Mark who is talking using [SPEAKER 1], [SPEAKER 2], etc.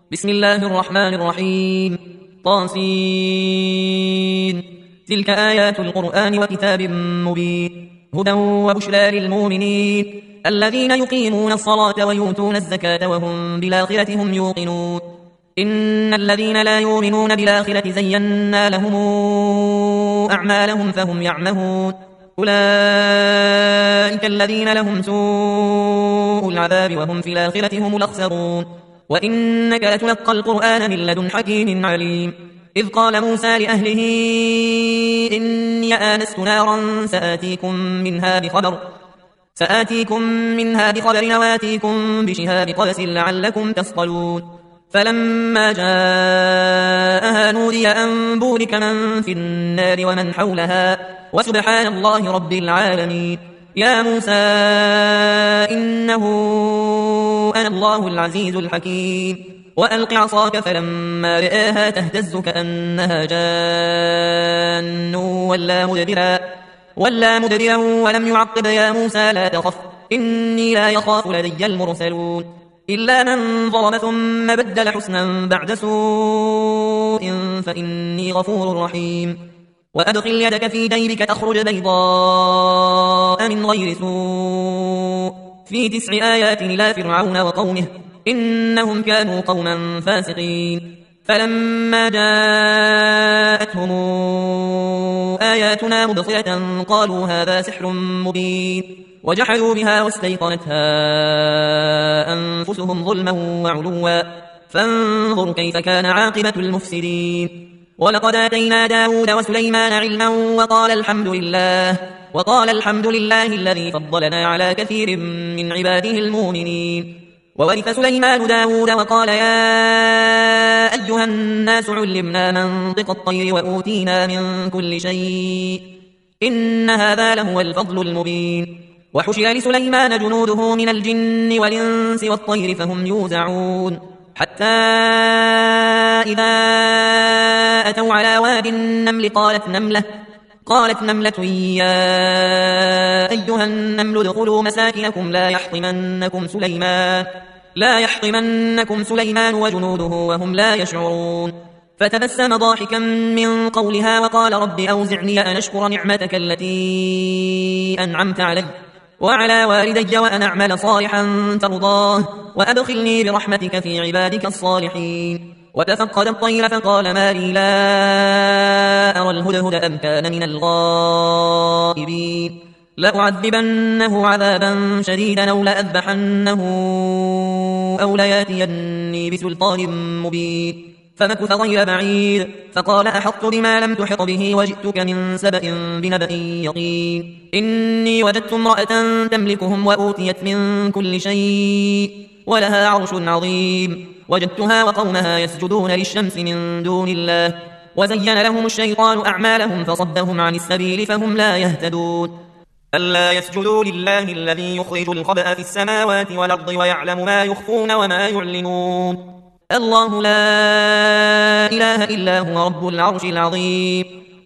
[SPEAKER 1] بسم الله الرحمن الرحيم. طاسين. تلك آيات القرآن وكتاب مبين هدى وبشرى للمؤمنين الذين يقيمون الصلاة ويؤتون الزكاة وهم بالآخرة هم يوقنون. إن الذين لا يؤمنون بالآخرة زينا لهم أعمالهم فهم يعمهون. أولئك الذين لهم سوء العذاب وهم في الآخرة هم الأخسرون. وإنك لتلقى القرآن من لدن حكيم عليم. إذ قال موسى لأهله إني آنست نارا سآتيكم منها بخبر وآتيكم بشهاب قبس لعلكم تصطلون. فلما جاءها نودي أن بورك من في النار ومن حولها وسبحان الله رب العالمين. يا موسى إنه أنا الله العزيز الحكيم. وألق عصاك فلما رآها تهتز كأنها جان ولا مدبرا ولم يعقب. يا موسى لا تخف إني لا يخاف لدي المرسلون. إلا من ظلم ثم بدل حسنا بعد سوء فإني غفور رحيم. وأدخل يدك في جيبك تخرج بيضاء من غير سوء في 9 آيات إلى فرعون وقومه إنهم كانوا قوما فاسقين. فلما جاءتهم آياتنا مبصرة قالوا هذا سحر مبين وجحدوا بها واستيقنتها أنفسهم ظلما وعلوا فانظر كيف كان عاقبة المفسدين. ولقد آتينا داود وسليمان علما وقال الحمد لله الذي فضلنا على كثير من عباده المؤمنين. وورث سليمان داود وقال يا أيها الناس علمنا منطق الطير وأوتينا من كل شيء إن هذا لهو الفضل المبين. وحشر لسليمان جنوده من الجن والإنس والطير فهم يوزعون حتى إذا أتوا على واد النمل قالت نملة يا أيها النمل ادخلوا مساكنكم لا يحطمنكم سليمان وجنوده وهم لا يشعرون. فتبسم ضاحكا من قولها وقال رب أوزعني أن أشكر نعمتك التي أنعمت علي وعلى والدي وأن أعمل صالحا ترضاه وأدخلني برحمتك في عبادك الصالحين. وتفقد الطير فقال ما لي لا أرى الهدهد أم كان من الغائبين. لأعذبنه عذابا شديدا أو لأذبحنه أو لياتيني بسلطان مبين. فمكث غير بعيد فقال أحطت بما لم تحط به وجئتك من سبأ بنبأ يقين. إني وجدت امرأة تملكهم وأوتيت من كل شيء ولها عرش عظيم. وجدتها وقومها يسجدون للشمس من دون الله وزين لهم الشيطان أعمالهم فصدهم عن السبيل فهم لا يهتدون. ألا يسجدوا لله الذي يخرج الخبأ في السماوات والأرض ويعلم ما يخفون وما يعلنون. الله لا إله إلا هو رب العرش العظيم.